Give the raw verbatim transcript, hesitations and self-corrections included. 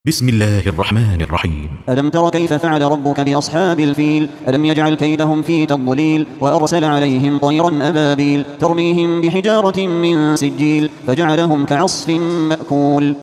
بسم الله الرحمن الرحيم. ألم تر كيف فعل ربك بأصحاب الفيل؟ ألم يجعل كيدهم في تضليل وأرسل عليهم طيرا أبابيل ترميهم بحجارة من سجيل فجعلهم كعصف مأكول.